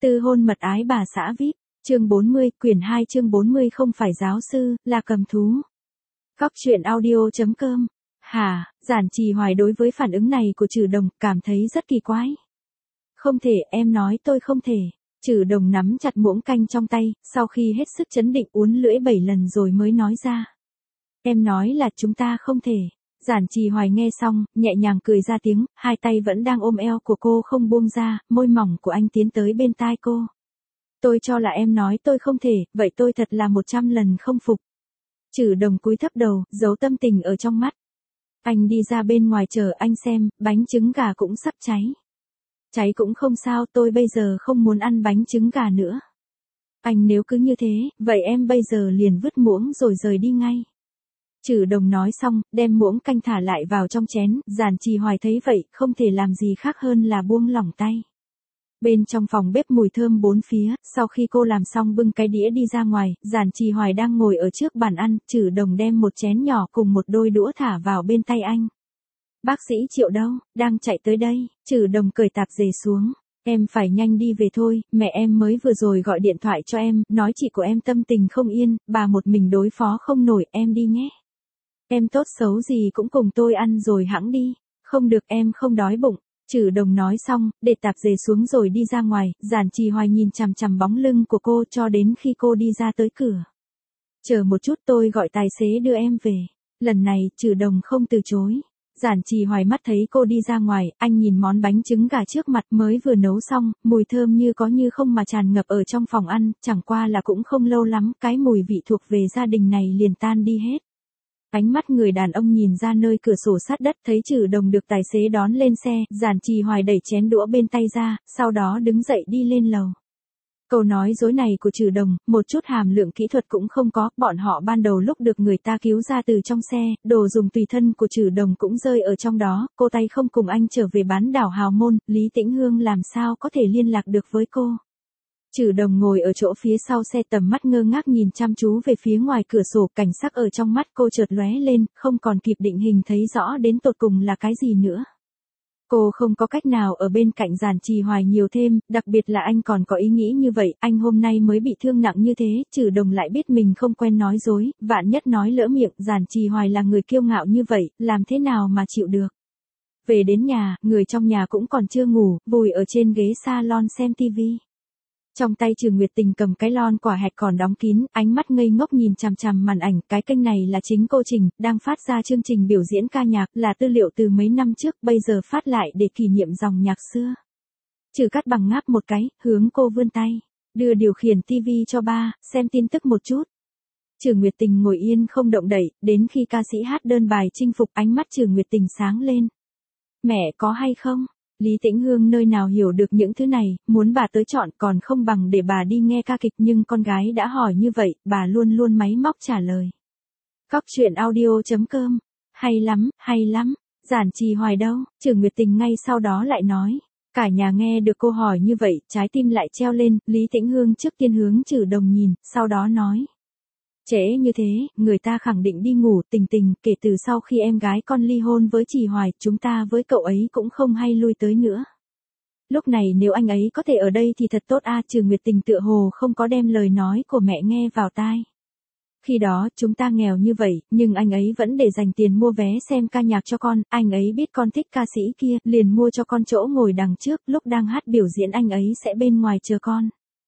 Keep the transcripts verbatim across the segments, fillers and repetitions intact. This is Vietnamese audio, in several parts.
Tư hôn mật ái bà xã vê i pê, chương bốn mươi, quyển hai chương bốn mươi không phải giáo sư, là cầm thú. Góc truyện audio chấm com. Hả, Giản Trì Hoài đối với phản ứng này của Trử Đồng cảm thấy rất kỳ quái. Không thể, em nói tôi không thể. Trử Đồng nắm chặt muỗng canh trong tay, sau khi hết sức trấn định uốn lưỡi bảy lần rồi mới nói ra. Em nói là chúng ta không thể. Giản Trì Hoài nghe xong, nhẹ nhàng cười ra tiếng, hai tay vẫn đang ôm eo của cô không buông ra, môi mỏng của anh tiến tới bên tai cô. Tôi cho là em nói tôi không thể, vậy tôi thật là một trăm lần không phục. Trử Đồng cúi thấp đầu, giấu tâm tình ở trong mắt. Anh đi ra bên ngoài chờ anh xem, bánh trứng gà cũng sắp cháy. Cháy cũng không sao, tôi bây giờ không muốn ăn bánh trứng gà nữa. Anh nếu cứ như thế, vậy em bây giờ liền vứt muỗng rồi rời đi ngay. Trử Đồng nói xong, đem muỗng canh thả lại vào trong chén, Giản Trì Hoài thấy vậy, không thể làm gì khác hơn là buông lỏng tay. Bên trong phòng bếp mùi thơm bốn phía, sau khi cô làm xong bưng cái đĩa đi ra ngoài, Giản Trì Hoài đang ngồi ở trước bàn ăn, Trử Đồng đem một chén nhỏ cùng một đôi đũa thả vào bên tay anh. Bác sĩ Triệu đâu, đang chạy tới đây, Trử Đồng cởi tạp dề xuống. Em phải nhanh đi về thôi, mẹ em mới vừa rồi gọi điện thoại cho em, nói chị của em tâm tình không yên, bà một mình đối phó không nổi, em đi nhé. Em tốt xấu gì cũng cùng tôi ăn rồi hẵng đi, không được em không đói bụng. Trử Đồng nói xong, để tạp dề xuống rồi đi ra ngoài, Giản Trì Hoài nhìn chằm chằm bóng lưng của cô cho đến khi cô đi ra tới cửa. Chờ một chút tôi gọi tài xế đưa em về. Lần này, Trử Đồng không từ chối. Giản Trì Hoài mắt thấy cô đi ra ngoài, anh nhìn món bánh trứng gà trước mặt mới vừa nấu xong, mùi thơm như có như không mà tràn ngập ở trong phòng ăn, chẳng qua là cũng không lâu lắm, cái mùi vị thuộc về gia đình này liền tan đi hết. Ánh mắt người đàn ông nhìn ra nơi cửa sổ sát đất thấy Trử Đồng được tài xế đón lên xe, Giản Trì Hoài đẩy chén đũa bên tay ra, sau đó đứng dậy đi lên lầu. Câu nói dối này của Trử Đồng, một chút hàm lượng kỹ thuật cũng không có, bọn họ ban đầu lúc được người ta cứu ra từ trong xe, đồ dùng tùy thân của Trử Đồng cũng rơi ở trong đó, cô tay không cùng anh trở về bán đảo Hào Môn, Lý Tĩnh Hương làm sao có thể liên lạc được với cô. Trử Đồng ngồi ở chỗ phía sau xe tầm mắt ngơ ngác nhìn chăm chú về phía ngoài cửa sổ, cảnh sắc ở trong mắt cô chợt lóe lên, không còn kịp định hình thấy rõ đến tột cùng là cái gì nữa. Cô không có cách nào ở bên cạnh Giản Trì Hoài nhiều thêm, đặc biệt là anh còn có ý nghĩ như vậy, anh hôm nay mới bị thương nặng như thế, Trử Đồng lại biết mình không quen nói dối, vạn nhất nói lỡ miệng, Giản Trì Hoài là người kiêu ngạo như vậy, làm thế nào mà chịu được. Về đến nhà, người trong nhà cũng còn chưa ngủ, vùi ở trên ghế salon xem tivi. Trong tay Trừ Nguyệt Tình cầm cái lon quả hạch còn đóng kín, ánh mắt ngây ngốc nhìn chằm chằm màn ảnh, cái kênh này là chính cô Trình, đang phát ra chương trình biểu diễn ca nhạc, là tư liệu từ mấy năm trước, bây giờ phát lại để kỷ niệm dòng nhạc xưa. Trừ Cát Bằng ngáp một cái, hướng cô vươn tay, đưa điều khiển tivi cho ba, xem tin tức một chút. Trừ Nguyệt Tình ngồi yên không động đậy, đến khi ca sĩ hát đơn bài chinh phục, ánh mắt Trừ Nguyệt Tình sáng lên. Mẹ có hay không? Lý Tĩnh Hương nơi nào hiểu được những thứ này, muốn bà tới chọn còn không bằng để bà đi nghe ca kịch, nhưng con gái đã hỏi như vậy, bà luôn luôn máy móc trả lời. Góc truyện audio chấm com. Hay lắm, hay lắm. Giản Trì Hoài đâu? Trừ Nguyệt Tình ngay sau đó lại nói. Cả nhà nghe được cô hỏi như vậy, trái tim lại treo lên, Lý Tĩnh Hương trước tiên hướng Trử Đồng nhìn, sau đó nói. Trễ như thế, người ta khẳng định đi ngủ. Tình Tình, kể từ sau khi em gái con ly hôn với Trì Hoài, chúng ta với cậu ấy cũng không hay lui tới nữa. Lúc này nếu anh ấy có thể ở đây thì thật tốt a. Trừ Nguyệt Tình tựa hồ không có đem lời nói của mẹ nghe vào tai. Khi đó, chúng ta nghèo như vậy, nhưng anh ấy vẫn để dành tiền mua vé xem ca nhạc cho con, anh ấy biết con thích ca sĩ kia, liền mua cho con chỗ ngồi đằng trước, lúc đang hát biểu diễn anh ấy sẽ bên ngoài chờ con.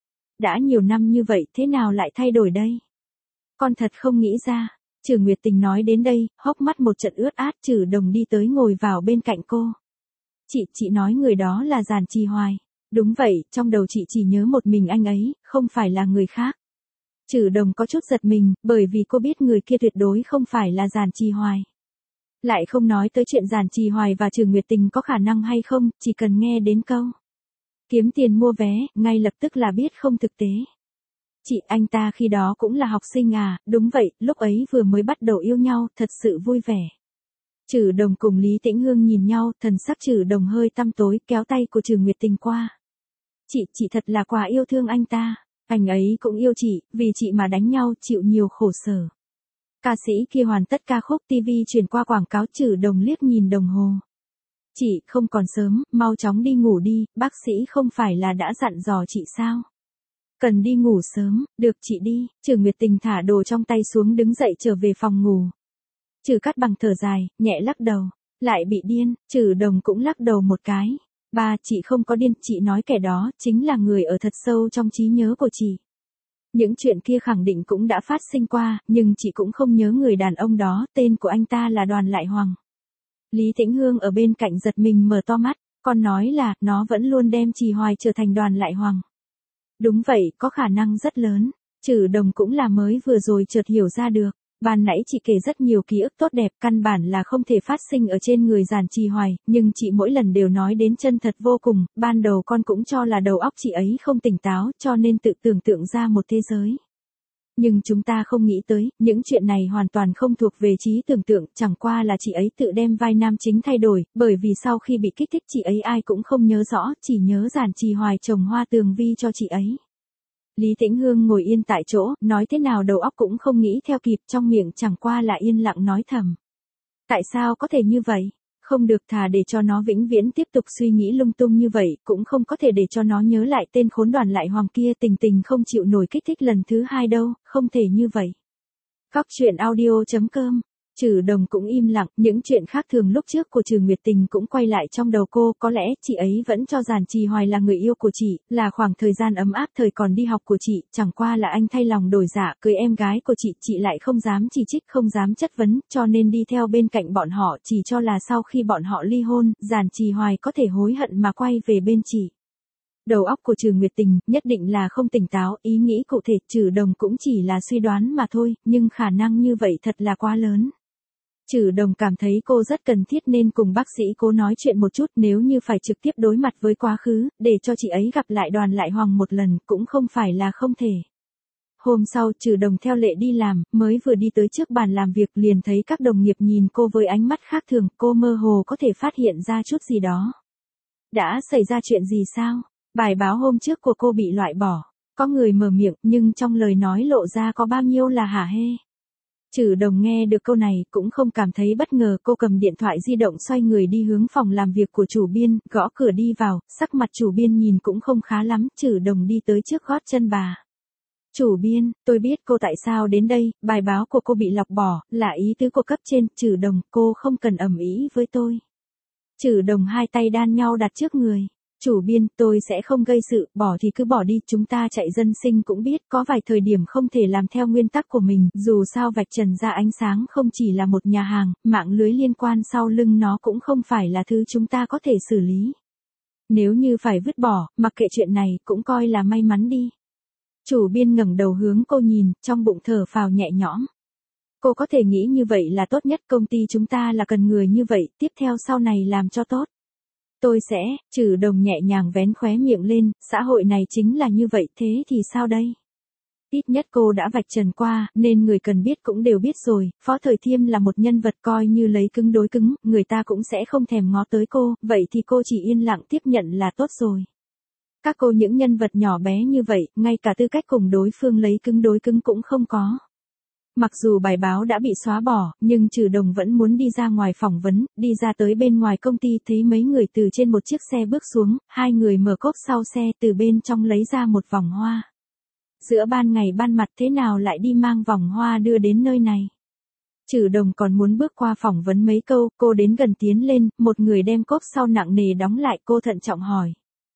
Đã nhiều năm như vậy, thế nào lại thay đổi đây? Con thật không nghĩ ra. Trừ Nguyệt Tình nói đến đây, hốc mắt một trận ướt át. Trử Đồng đi tới ngồi vào bên cạnh cô. Chị, chị nói người đó là Giản Trì Hoài. Đúng vậy, trong đầu chị chỉ nhớ một mình anh ấy, không phải là người khác. Trử Đồng có chút giật mình, bởi vì cô biết người kia tuyệt đối không phải là Giản Trì Hoài. Lại không nói tới chuyện Giản Trì Hoài và Trừ Nguyệt Tình có khả năng hay không, chỉ cần nghe đến câu kiếm tiền mua vé, ngay lập tức là biết không thực tế. Chị, anh ta khi đó cũng là học sinh à? Đúng vậy, lúc ấy vừa mới bắt đầu yêu nhau, thật sự vui vẻ. Trử Đồng cùng Lý Tĩnh Hương nhìn nhau, thần sắc Trử Đồng hơi tăm tối, kéo tay của Trừ Nguyệt Tình qua. Chị, chị thật là quá yêu thương anh ta. Anh ấy cũng yêu chị, vì chị mà đánh nhau, chịu nhiều khổ sở. Ca sĩ kia hoàn tất ca khúc, tivi truyền qua quảng cáo. Trử Đồng liếc nhìn đồng hồ. Chị, không còn sớm, mau chóng đi ngủ đi, bác sĩ không phải là đã dặn dò chị sao? Cần đi ngủ sớm, được chị đi. Trừ Nguyệt Tình thả đồ trong tay xuống đứng dậy trở về phòng ngủ. Trừ Cát Bằng thở dài, nhẹ lắc đầu. Lại bị điên, Trừ Đồng cũng lắc đầu một cái. Ba, chị không có điên, chị nói kẻ đó chính là người ở thật sâu trong trí nhớ của chị. Những chuyện kia khẳng định cũng đã phát sinh qua, nhưng chị cũng không nhớ người đàn ông đó, tên của anh ta là Đoàn Lại Hoàng. Lý Tĩnh Hương ở bên cạnh giật mình mở to mắt, con nói là, nó vẫn luôn đem Trì Hoài trở thành Đoàn Lại Hoàng. Đúng vậy, có khả năng rất lớn. Trừ Đồng cũng là mới vừa rồi chợt hiểu ra được. Ban nãy chị kể rất nhiều ký ức tốt đẹp, căn bản là không thể phát sinh ở trên người Giản Trì Hoài, nhưng chị mỗi lần đều nói đến chân thật vô cùng, ban đầu con cũng cho là đầu óc chị ấy không tỉnh táo, cho nên tự tưởng tượng ra một thế giới. Nhưng chúng ta không nghĩ tới, những chuyện này hoàn toàn không thuộc về trí tưởng tượng, chẳng qua là chị ấy tự đem vai nam chính thay đổi, bởi vì sau khi bị kích thích chị ấy ai cũng không nhớ rõ, chỉ nhớ Giản Trì Hoài trồng hoa tường vi cho chị ấy. Lý Tĩnh Hương ngồi yên tại chỗ, nói thế nào đầu óc cũng không nghĩ theo kịp, trong miệng chẳng qua là yên lặng nói thầm. Tại sao có thể như vậy? Không được, thà để cho nó vĩnh viễn tiếp tục suy nghĩ lung tung như vậy, cũng không có thể để cho nó nhớ lại tên khốn Đoàn Lại Hoàng kia. Tình Tình không chịu nổi kích thích lần thứ hai đâu, không thể như vậy. Góc truyện audio chấm com. Trừ Đồng cũng im lặng, những chuyện khác thường lúc trước của Trừ Nguyệt Tình cũng quay lại trong đầu cô, có lẽ chị ấy vẫn cho Giản Trì Hoài là người yêu của chị, là khoảng thời gian ấm áp thời còn đi học của chị, chẳng qua là anh thay lòng đổi dạ, cưới em gái của chị, chị lại không dám chỉ trích, không dám chất vấn, cho nên đi theo bên cạnh bọn họ, chỉ cho là sau khi bọn họ ly hôn, Giản Trì Hoài có thể hối hận mà quay về bên chị. Đầu óc của Trừ Nguyệt Tình nhất định là không tỉnh táo, ý nghĩ cụ thể Trừ Đồng cũng chỉ là suy đoán mà thôi, nhưng khả năng như vậy thật là quá lớn. Trừ Đồng cảm thấy cô rất cần thiết nên cùng bác sĩ Cố nói chuyện một chút, nếu như phải trực tiếp đối mặt với quá khứ, để cho chị ấy gặp lại Đoàn Lại Hoàng một lần, cũng không phải là không thể. Hôm sau, Trừ Đồng theo lệ đi làm, mới vừa đi tới trước bàn làm việc liền thấy các đồng nghiệp nhìn cô với ánh mắt khác thường, cô mơ hồ có thể phát hiện ra chút gì đó. Đã xảy ra chuyện gì sao? Bài báo hôm trước của cô bị loại bỏ. Có người mở miệng, nhưng trong lời nói lộ ra có bao nhiêu là hả hê. Trừ Đồng nghe được câu này, cũng không cảm thấy bất ngờ, cô cầm điện thoại di động xoay người đi hướng phòng làm việc của chủ biên, gõ cửa đi vào, sắc mặt chủ biên nhìn cũng không khá lắm, Trừ Đồng đi tới trước gót chân bà. Chủ biên, tôi biết cô tại sao đến đây, bài báo của cô bị lọc bỏ, là ý tứ của cấp trên, Trừ Đồng, cô không cần ầm ĩ với tôi. Trừ Đồng hai tay đan nhau đặt trước người. Chủ biên, tôi sẽ không gây sự, bỏ thì cứ bỏ đi, chúng ta chạy dân sinh cũng biết, có vài thời điểm không thể làm theo nguyên tắc của mình, dù sao vạch trần ra ánh sáng không chỉ là một nhà hàng, mạng lưới liên quan sau lưng nó cũng không phải là thứ chúng ta có thể xử lý. Nếu như phải vứt bỏ, mặc kệ chuyện này, cũng coi là may mắn đi. Chủ biên ngẩng đầu hướng cô nhìn, trong bụng thở phào nhẹ nhõm. Cô có thể nghĩ như vậy là tốt nhất, công ty chúng ta là cần người như vậy, tiếp theo sau này làm cho tốt. Tôi sẽ, Trừ Đồng nhẹ nhàng vén khóe miệng lên, xã hội này chính là như vậy, thế thì sao đây? Ít nhất cô đã vạch trần qua, nên người cần biết cũng đều biết rồi, Phó Thời Thiêm là một nhân vật coi như lấy cứng đối cứng, người ta cũng sẽ không thèm ngó tới cô, vậy thì cô chỉ yên lặng tiếp nhận là tốt rồi. Các cô những nhân vật nhỏ bé như vậy, ngay cả tư cách cùng đối phương lấy cứng đối cứng cũng không có. Mặc dù bài báo đã bị xóa bỏ, nhưng Trừ Đồng vẫn muốn đi ra ngoài phỏng vấn, đi ra tới bên ngoài công ty thấy mấy người từ trên một chiếc xe bước xuống, hai người mở cốp sau xe từ bên trong lấy ra một vòng hoa. Giữa ban ngày ban mặt thế nào lại đi mang vòng hoa đưa đến nơi này? Trừ Đồng còn muốn bước qua phỏng vấn mấy câu, cô đến gần tiến lên, một người đem cốp sau nặng nề đóng lại, cô thận trọng hỏi.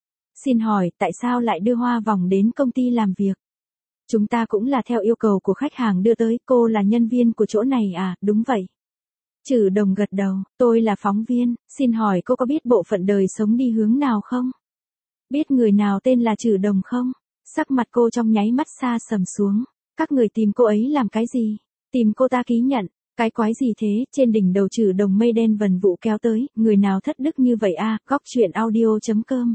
Xin hỏi, tại sao lại đưa hoa vòng đến công ty làm việc? Chúng ta cũng là theo yêu cầu của khách hàng đưa tới, cô là nhân viên của chỗ này à, đúng vậy. Trừ Đồng gật đầu, tôi là phóng viên, xin hỏi cô có biết bộ phận đời sống đi hướng nào không? Biết người nào tên là Trừ Đồng không? Sắc mặt cô trong nháy mắt xa sầm xuống, các người tìm cô ấy làm cái gì? Tìm cô ta ký nhận, cái quái gì thế, trên đỉnh đầu Trừ Đồng mây đen vần vụ kéo tới, người nào thất đức như vậy a, góc truyện audio chấm com.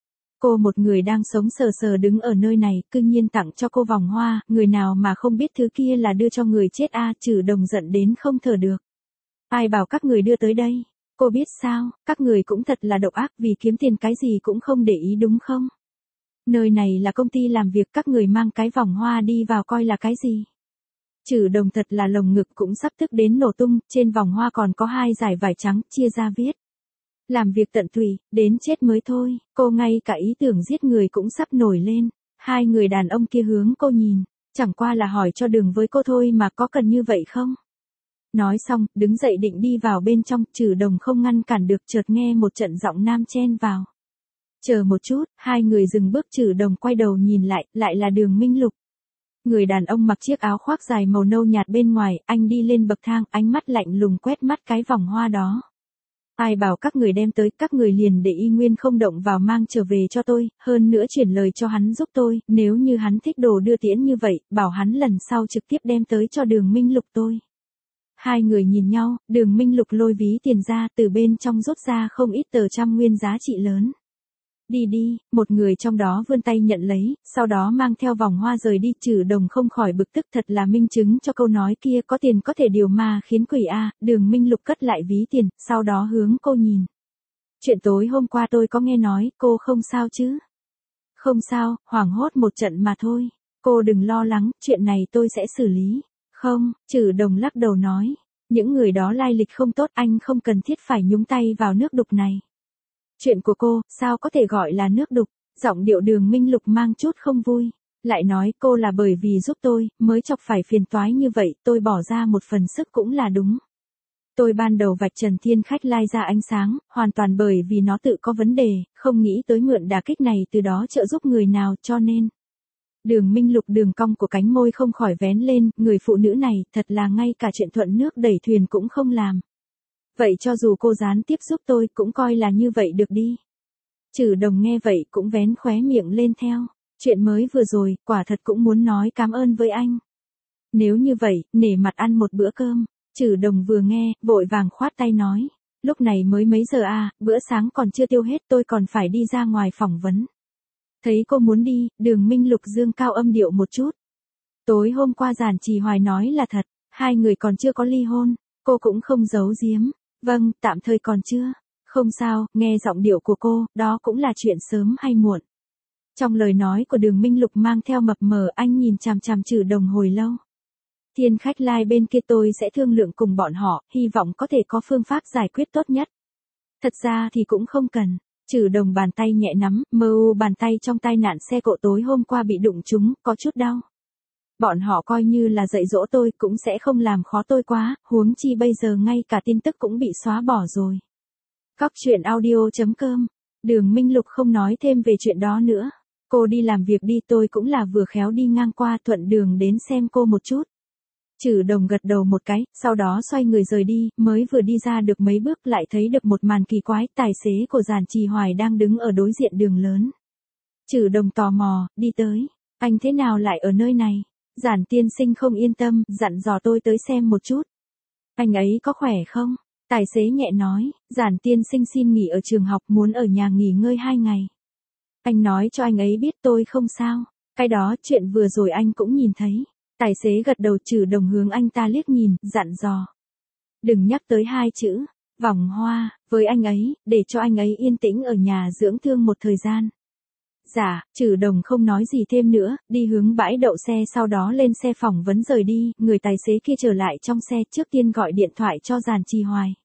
Cô một người đang sống sờ sờ đứng ở nơi này, cư nhiên tặng cho cô vòng hoa, người nào mà không biết thứ kia là đưa cho người chết a, Trừ Đồng giận đến không thở được. Ai bảo các người đưa tới đây? Cô biết sao, các người cũng thật là độc ác, vì kiếm tiền cái gì cũng không để ý đúng không? Nơi này là công ty làm việc, các người mang cái vòng hoa đi vào coi là cái gì? Trừ Đồng thật là lồng ngực cũng sắp tức đến nổ tung, trên vòng hoa còn có hai dải vải trắng, chia ra viết. Làm việc tận tụy, đến chết mới thôi, cô ngay cả ý tưởng giết người cũng sắp nổi lên. Hai người đàn ông kia hướng cô nhìn, chẳng qua là hỏi cho đường với cô thôi mà có cần như vậy không? Nói xong, đứng dậy định đi vào bên trong, Trừ Đồng không ngăn cản được, chợt nghe một trận giọng nam chen vào. Chờ một chút, hai người dừng bước, Trừ Đồng quay đầu nhìn lại, lại là Đường Minh Lục. Người đàn ông mặc chiếc áo khoác dài màu nâu nhạt bên ngoài, anh đi lên bậc thang, ánh mắt lạnh lùng quét mắt cái vòng hoa đó. Ai bảo các người đem tới, các người liền để y nguyên không động vào mang trở về cho tôi, hơn nữa chuyển lời cho hắn giúp tôi, nếu như hắn thích đồ đưa tiễn như vậy, bảo hắn lần sau trực tiếp đem tới cho Đường Minh Lục tôi. Hai người nhìn nhau, Đường Minh Lục lôi ví tiền ra, từ bên trong rút ra không ít tờ trăm nguyên giá trị lớn. Đi đi, một người trong đó vươn tay nhận lấy, sau đó mang theo vòng hoa rời đi. Trừ Đồng không khỏi bực tức, thật là minh chứng cho câu nói kia, có tiền có thể điều ma khiến quỷ a. Đường Minh Lục cất lại ví tiền, sau đó hướng cô nhìn. Chuyện tối hôm qua tôi có nghe nói, cô không sao chứ? Không sao, hoảng hốt một trận mà thôi. Cô đừng lo lắng, chuyện này tôi sẽ xử lý. Không, Trừ Đồng lắc đầu nói. Những người đó lai lịch không tốt, anh không cần thiết phải nhúng tay vào nước đục này. Chuyện của cô, sao có thể gọi là nước đục? Giọng điệu Đường Minh Lục mang chút không vui. Lại nói cô là bởi vì giúp tôi, mới chọc phải phiền toái như vậy, tôi bỏ ra một phần sức cũng là đúng. Tôi ban đầu vạch Trần Thiên Khách lai ra ánh sáng, hoàn toàn bởi vì nó tự có vấn đề, không nghĩ tới mượn đả kích này từ đó trợ giúp người nào, cho nên. Đường Minh Lục đường cong của cánh môi không khỏi vén lên, người phụ nữ này thật là ngay cả chuyện thuận nước đẩy thuyền cũng không làm. Vậy cho dù cô gián tiếp giúp tôi cũng coi là như vậy được đi. Trừ Đồng nghe vậy cũng vén khóe miệng lên theo. Chuyện mới vừa rồi, quả thật cũng muốn nói cảm ơn với anh. Nếu như vậy, nể mặt ăn một bữa cơm. Trừ Đồng vừa nghe, vội vàng khoát tay nói. Lúc này mới mấy giờ à, bữa sáng còn chưa tiêu hết, tôi còn phải đi ra ngoài phỏng vấn. Thấy cô muốn đi, Đường Minh Lục dương cao âm điệu một chút. Tối hôm qua Giản Trì Hoài nói là thật, hai người còn chưa có ly hôn, cô cũng không giấu giếm. Vâng, tạm thời còn chưa. Không sao, nghe giọng điệu của cô, đó cũng là chuyện sớm hay muộn. Trong lời nói của Đường Minh Lục mang theo mập mờ, anh nhìn chằm chằm Trừ Đồng hồi lâu. Thiên Khách lai bên kia tôi sẽ thương lượng cùng bọn họ, hy vọng có thể có phương pháp giải quyết tốt nhất. Thật ra thì cũng không cần. Trừ Đồng bàn tay nhẹ nắm, mơ u bàn tay trong tai nạn xe cộ tối hôm qua bị đụng trúng, có chút đau. Bọn họ coi như là dạy dỗ tôi, cũng sẽ không làm khó tôi quá, huống chi bây giờ ngay cả tin tức cũng bị xóa bỏ rồi. Cóc truyện audio chấm com. Đường Minh Lục không nói thêm về chuyện đó nữa. Cô đi làm việc đi, tôi cũng là vừa khéo đi ngang qua, thuận đường đến xem cô một chút. Trừ Đồng gật đầu một cái, sau đó xoay người rời đi, mới vừa đi ra được mấy bước lại thấy được một màn kỳ quái, tài xế của Giản Trì Hoài đang đứng ở đối diện đường lớn. Trừ Đồng tò mò, đi tới. Anh thế nào lại ở nơi này? Giản tiên sinh không yên tâm, dặn dò tôi tới xem một chút. Anh ấy có khỏe không? Tài xế nhẹ nói, Giản tiên sinh xin nghỉ ở trường học, muốn ở nhà nghỉ ngơi hai ngày. Anh nói cho anh ấy biết tôi không sao. Cái đó, chuyện vừa rồi anh cũng nhìn thấy. Tài xế gật đầu. Trừ Đồng hướng anh ta liếc nhìn, dặn dò. Đừng nhắc tới hai chữ, vòng hoa, với anh ấy, để cho anh ấy yên tĩnh ở nhà dưỡng thương một thời gian. Dạ, Trừ Đồng không nói gì thêm nữa, đi hướng bãi đậu xe, sau đó lên xe phỏng vấn rời đi. Người tài xế kia trở lại trong xe, trước tiên gọi điện thoại cho Giản Trì Hoài.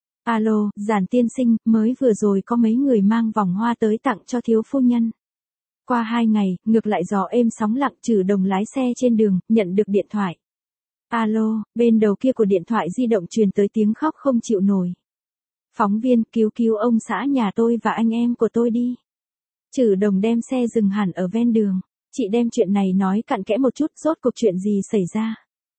Alo, Giản tiên sinh, mới vừa rồi có mấy người mang vòng hoa tới tặng cho thiếu phu nhân. Qua hai ngày, ngược lại gió êm sóng lặng. Trừ Đồng lái xe trên đường, nhận được điện thoại. Alo, bên đầu kia của điện thoại di động truyền tới tiếng khóc không chịu nổi. Phóng viên, cứu cứu ông xã nhà tôi và anh em của tôi đi. Trừ Đồng đem xe dừng hẳn ở ven đường. Chị đem chuyện này nói cặn kẽ một chút, rốt cuộc chuyện gì xảy ra.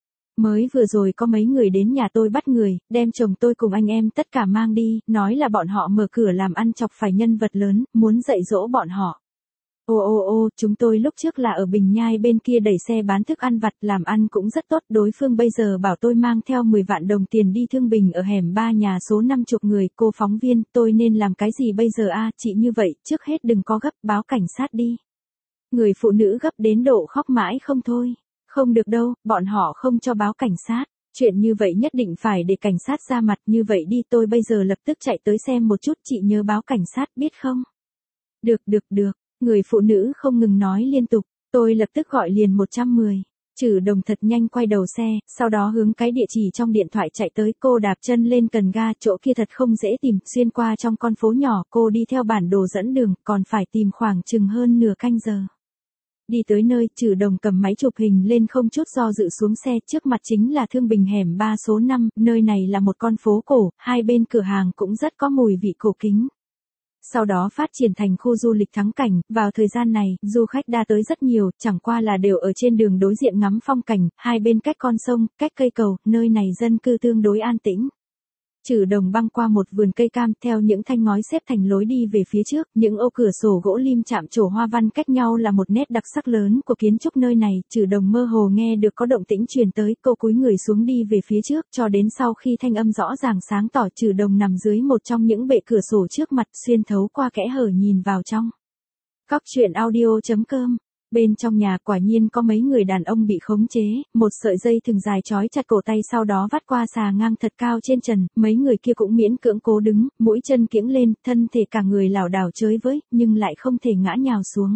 Mới vừa rồi có mấy người đến nhà tôi bắt người, đem chồng tôi cùng anh em tất cả mang đi, nói là bọn họ mở cửa làm ăn chọc phải nhân vật lớn, muốn dạy dỗ bọn họ. Ô ô ô, chúng tôi lúc trước là ở Bình Nhai bên kia đẩy xe bán thức ăn vặt, làm ăn cũng rất tốt, đối phương bây giờ bảo tôi mang theo mười vạn đồng tiền đi Thương Bình ở hẻm ba nhà số năm chục người. Cô phóng viên, tôi nên làm cái gì bây giờ a? Chị như vậy, trước hết đừng có gấp, báo cảnh sát đi. Người phụ nữ gấp đến độ khóc mãi không thôi. Không được đâu, bọn họ không cho báo cảnh sát. Chuyện như vậy nhất định phải để cảnh sát ra mặt. Như vậy đi, tôi bây giờ lập tức chạy tới xem một chút, chị nhớ báo cảnh sát biết không? Được được được, người phụ nữ không ngừng nói liên tục, tôi lập tức gọi liền một trăm mười. Trừ Đồng thật nhanh quay đầu xe, sau đó hướng cái địa chỉ trong điện thoại chạy tới, cô đạp chân lên cần ga, chỗ kia thật không dễ tìm, xuyên qua trong con phố nhỏ, cô đi theo bản đồ dẫn đường, còn phải tìm khoảng chừng hơn nửa canh giờ. Đi tới nơi, Trừ Đồng cầm máy chụp hình lên không chút do dự xuống xe, trước mặt chính là Thương Bình hẻm ba số năm, nơi này là một con phố cổ, hai bên cửa hàng cũng rất có mùi vị cổ kính. Sau đó phát triển thành khu du lịch thắng cảnh, vào thời gian này, du khách đã tới rất nhiều, chẳng qua là đều ở trên đường đối diện ngắm phong cảnh, hai bên cách con sông, cách cây cầu, nơi này dân cư tương đối an tĩnh. Trừ Đồng băng qua một vườn cây cam, theo những thanh ngói xếp thành lối đi về phía trước, những ô cửa sổ gỗ lim chạm trổ hoa văn cách nhau là một nét đặc sắc lớn của kiến trúc nơi này. Trừ Đồng mơ hồ nghe được có động tĩnh truyền tới, cô cúi người xuống đi về phía trước, cho đến sau khi thanh âm rõ ràng sáng tỏ, Trừ Đồng nằm dưới một trong những bệ cửa sổ trước mặt, xuyên thấu qua kẽ hở nhìn vào trong. Cóc truyện audio chấm com. Bên trong nhà quả nhiên có mấy người đàn ông bị khống chế, một sợi dây thừng dài trói chặt cổ tay, sau đó vắt qua xà ngang thật cao trên trần, mấy người kia cũng miễn cưỡng cố đứng, mũi chân kiễng lên, thân thể cả người lảo đảo chới với, nhưng lại không thể ngã nhào xuống.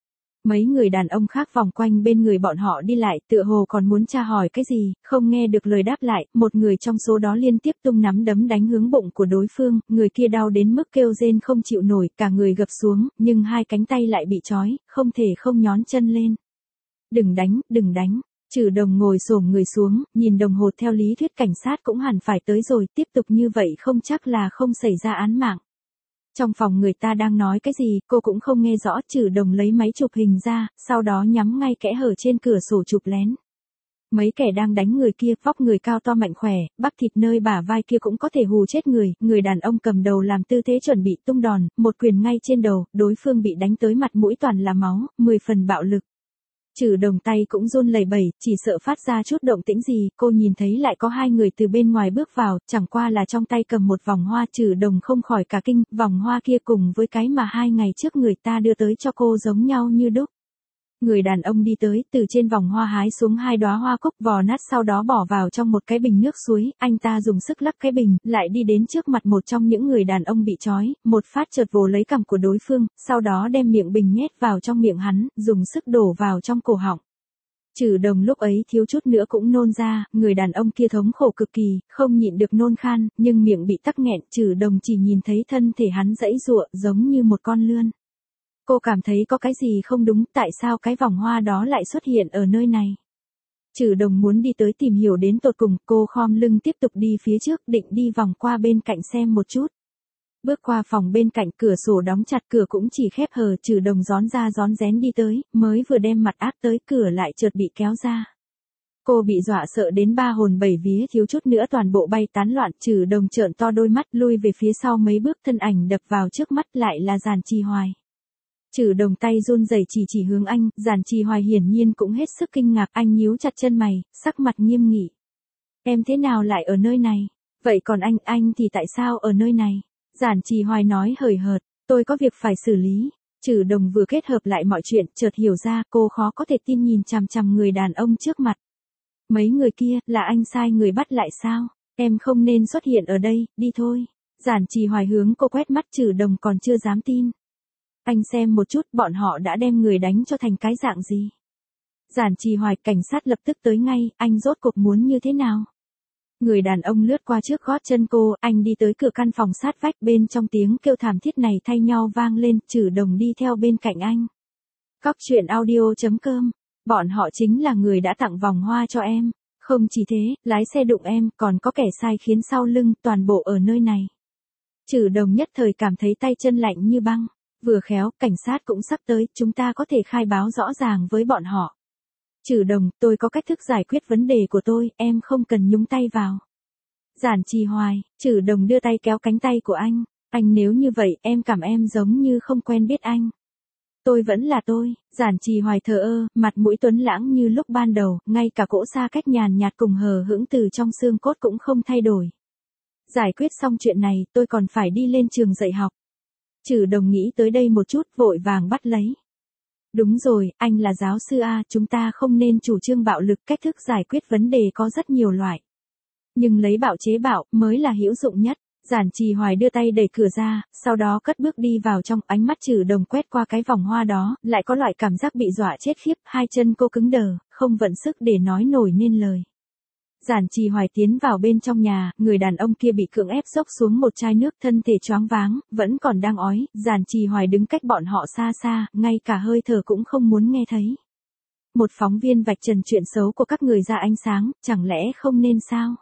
Mấy người đàn ông khác vòng quanh bên người bọn họ đi lại, tựa hồ còn muốn tra hỏi cái gì, không nghe được lời đáp lại, một người trong số đó liên tiếp tung nắm đấm đánh hướng bụng của đối phương, người kia đau đến mức kêu rên không chịu nổi, cả người gập xuống, nhưng hai cánh tay lại bị trói, không thể không nhón chân lên. Đừng đánh, đừng đánh. Trừ Đồng ngồi xổm người xuống, nhìn đồng hồ, theo lý thuyết cảnh sát cũng hẳn phải tới rồi, tiếp tục như vậy không chắc là không xảy ra án mạng. Trong phòng người ta đang nói cái gì, cô cũng không nghe rõ. Trừ Đồng lấy máy chụp hình ra, sau đó nhắm ngay kẽ hở trên cửa sổ chụp lén. Mấy kẻ đang đánh người kia, vóc người cao to mạnh khỏe, bắp thịt nơi bả vai kia cũng có thể hù chết người, người đàn ông cầm đầu làm tư thế chuẩn bị tung đòn, một quyền ngay trên đầu, đối phương bị đánh tới mặt mũi toàn là máu, mười phần bạo lực. Trừ Đồng tay cũng run lẩy bẩy, chỉ sợ phát ra chút động tĩnh gì, cô nhìn thấy lại có hai người từ bên ngoài bước vào, chẳng qua là trong tay cầm một vòng hoa. Trừ Đồng không khỏi cả kinh, vòng hoa kia cùng với cái mà hai ngày trước người ta đưa tới cho cô giống nhau như đúc. Người đàn ông đi tới, từ trên vòng hoa hái xuống hai đóa hoa cúc vò nát, sau đó bỏ vào trong một cái bình nước suối, anh ta dùng sức lắc cái bình, lại đi đến trước mặt một trong những người đàn ông bị trói, một phát chợt vồ lấy cằm của đối phương, sau đó đem miệng bình nhét vào trong miệng hắn, dùng sức đổ vào trong cổ họng. Trừ Đồng lúc ấy thiếu chút nữa cũng nôn ra, người đàn ông kia thống khổ cực kỳ, không nhịn được nôn khan, nhưng miệng bị tắc nghẹn. Trừ Đồng chỉ nhìn thấy thân thể hắn giãy giụa giống như một con lươn. Cô cảm thấy có cái gì không đúng, tại sao cái vòng hoa đó lại xuất hiện ở nơi này. Trừ Đồng muốn đi tới tìm hiểu đến tột cùng, cô khom lưng tiếp tục đi phía trước, định đi vòng qua bên cạnh xem một chút. Bước qua phòng bên cạnh, cửa sổ đóng chặt, cửa cũng chỉ khép hờ. Trừ Đồng rón ra rón rén đi tới, mới vừa đem mặt áp tới cửa lại chợt bị kéo ra. Cô bị dọa sợ đến ba hồn bảy vía, thiếu chút nữa toàn bộ bay tán loạn. Trừ Đồng trợn to đôi mắt, lui về phía sau mấy bước, thân ảnh đập vào trước mắt lại là Giản Trì Hoài. Trừ Đồng tay run rẩy chỉ chỉ hướng anh, Giản Trì Hoài hiển nhiên cũng hết sức kinh ngạc, anh nhíu chặt chân mày, sắc mặt nghiêm nghị. Em thế nào lại ở nơi này? Vậy còn anh, anh thì tại sao ở nơi này? Giản Trì Hoài nói hời hợt, tôi có việc phải xử lý. Trừ Đồng vừa kết hợp lại mọi chuyện, chợt hiểu ra, cô khó có thể tin nhìn chằm chằm người đàn ông trước mặt. Mấy người kia, là anh sai người bắt lại sao? Em không nên xuất hiện ở đây, đi thôi. Giản Trì Hoài hướng cô quét mắt. Trừ Đồng còn chưa dám tin. Anh xem một chút, bọn họ đã đem người đánh cho thành cái dạng gì? Giản Trì Hoài, cảnh sát lập tức tới ngay, anh rốt cuộc muốn như thế nào? Người đàn ông lướt qua trước gót chân cô, anh đi tới cửa căn phòng sát vách, bên trong tiếng kêu thảm thiết này thay nhau vang lên. Trừ Đồng đi theo bên cạnh anh. Cóc truyện audio chấm com. Bọn họ chính là người đã tặng vòng hoa cho em. Không chỉ thế, lái xe đụng em, còn có kẻ sai khiến sau lưng, toàn bộ ở nơi này. Trừ Đồng nhất thời cảm thấy tay chân lạnh như băng. Vừa khéo, cảnh sát cũng sắp tới, chúng ta có thể khai báo rõ ràng với bọn họ. Trừ Đồng, tôi có cách thức giải quyết vấn đề của tôi, em không cần nhúng tay vào. Giản Trì Hoài, Trừ Đồng đưa tay kéo cánh tay của anh. Anh nếu như vậy, em cảm em giống như không quen biết anh. Tôi vẫn là tôi. Giản Trì Hoài thờ ơ, mặt mũi tuấn lãng như lúc ban đầu, ngay cả cỗ xa cách nhàn nhạt cùng hờ hững từ trong xương cốt cũng không thay đổi. Giải quyết xong chuyện này, tôi còn phải đi lên trường dạy học. Trừ Đồng nghĩ tới đây một chút, vội vàng bắt lấy. Đúng rồi, anh là giáo sư A, chúng ta không nên chủ trương bạo lực, cách thức giải quyết vấn đề có rất nhiều loại. Nhưng lấy bạo chế bạo, mới là hữu dụng nhất. Giản Trì Hoài đưa tay đẩy cửa ra, sau đó cất bước đi vào trong, ánh mắt Trử Đồng quét qua cái vòng hoa đó, lại có loại cảm giác bị dọa chết khiếp, hai chân cô cứng đờ, không vận sức để nói nổi nên lời. Giản Trì Hoài tiến vào bên trong nhà, người đàn ông kia bị cưỡng ép dốc xuống một chai nước, thân thể choáng váng, vẫn còn đang ói, Giản Trì Hoài đứng cách bọn họ xa xa, ngay cả hơi thở cũng không muốn nghe thấy. Một phóng viên vạch trần chuyện xấu của các người ra ánh sáng, chẳng lẽ không nên sao?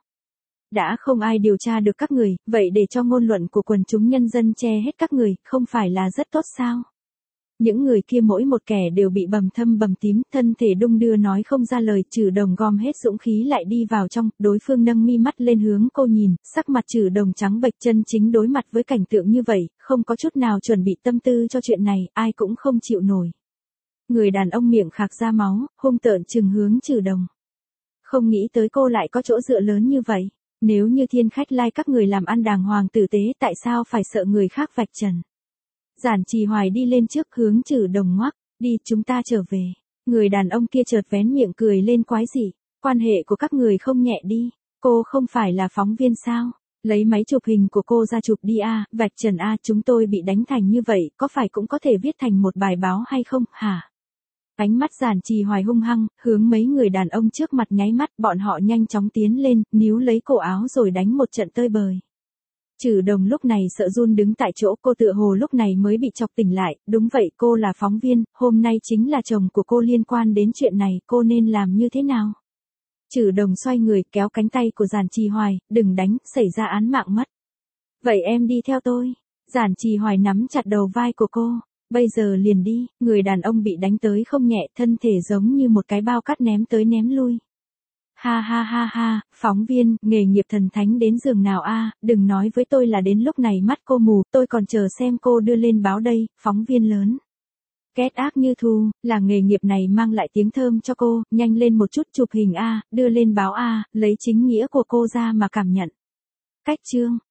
Đã không ai điều tra được các người, vậy để cho ngôn luận của quần chúng nhân dân che hết các người, không phải là rất tốt sao? Những người kia mỗi một kẻ đều bị bầm thâm bầm tím, thân thể đung đưa nói không ra lời, Trử Đồng gom hết dũng khí lại đi vào trong, đối phương nâng mi mắt lên hướng cô nhìn, sắc mặt Trử Đồng trắng bệch, chân chính đối mặt với cảnh tượng như vậy, không có chút nào chuẩn bị tâm tư cho chuyện này, ai cũng không chịu nổi. Người đàn ông miệng khạc ra máu, hung tợn trừng hướng Trử Đồng. Không nghĩ tới cô lại có chỗ dựa lớn như vậy. Nếu như thiên khách lai các người làm ăn đàng hoàng tử tế, tại sao phải sợ người khác vạch trần? Giản Trì Hoài đi lên trước hướng Trử Đồng ngoắc, đi chúng ta trở về. Người đàn ông kia chợt vén miệng cười lên quái dị, quan hệ của các người không nhẹ đi, cô không phải là phóng viên sao? Lấy máy chụp hình của cô ra chụp đi a, vạch trần a, chúng tôi bị đánh thành như vậy, có phải cũng có thể viết thành một bài báo hay không, hả? Ánh mắt Giản Trì Hoài hung hăng, hướng mấy người đàn ông trước mặt nháy mắt, bọn họ nhanh chóng tiến lên, níu lấy cổ áo rồi đánh một trận tơi bời. Trử Đồng lúc này sợ run đứng tại chỗ, cô tựa hồ lúc này mới bị chọc tỉnh lại, đúng vậy, cô là phóng viên, hôm nay chính là chồng của cô liên quan đến chuyện này, cô nên làm như thế nào? Trử Đồng xoay người, kéo cánh tay của Giản Trì Hoài, đừng đánh, xảy ra án mạng mất. Vậy em đi theo tôi. Giản Trì Hoài nắm chặt đầu vai của cô. Bây giờ liền đi, người đàn ông bị đánh tới không nhẹ, thân thể giống như một cái bao cát ném tới ném lui. Ha ha ha ha, phóng viên, nghề nghiệp thần thánh đến giường nào a, đừng nói với tôi là đến lúc này mắt cô mù, tôi còn chờ xem cô đưa lên báo đây, phóng viên lớn. Kết ác như thù, là nghề nghiệp này mang lại tiếng thơm cho cô, nhanh lên một chút chụp hình a, đưa lên báo a, lấy chính nghĩa của cô ra mà cảm nhận. Cách chương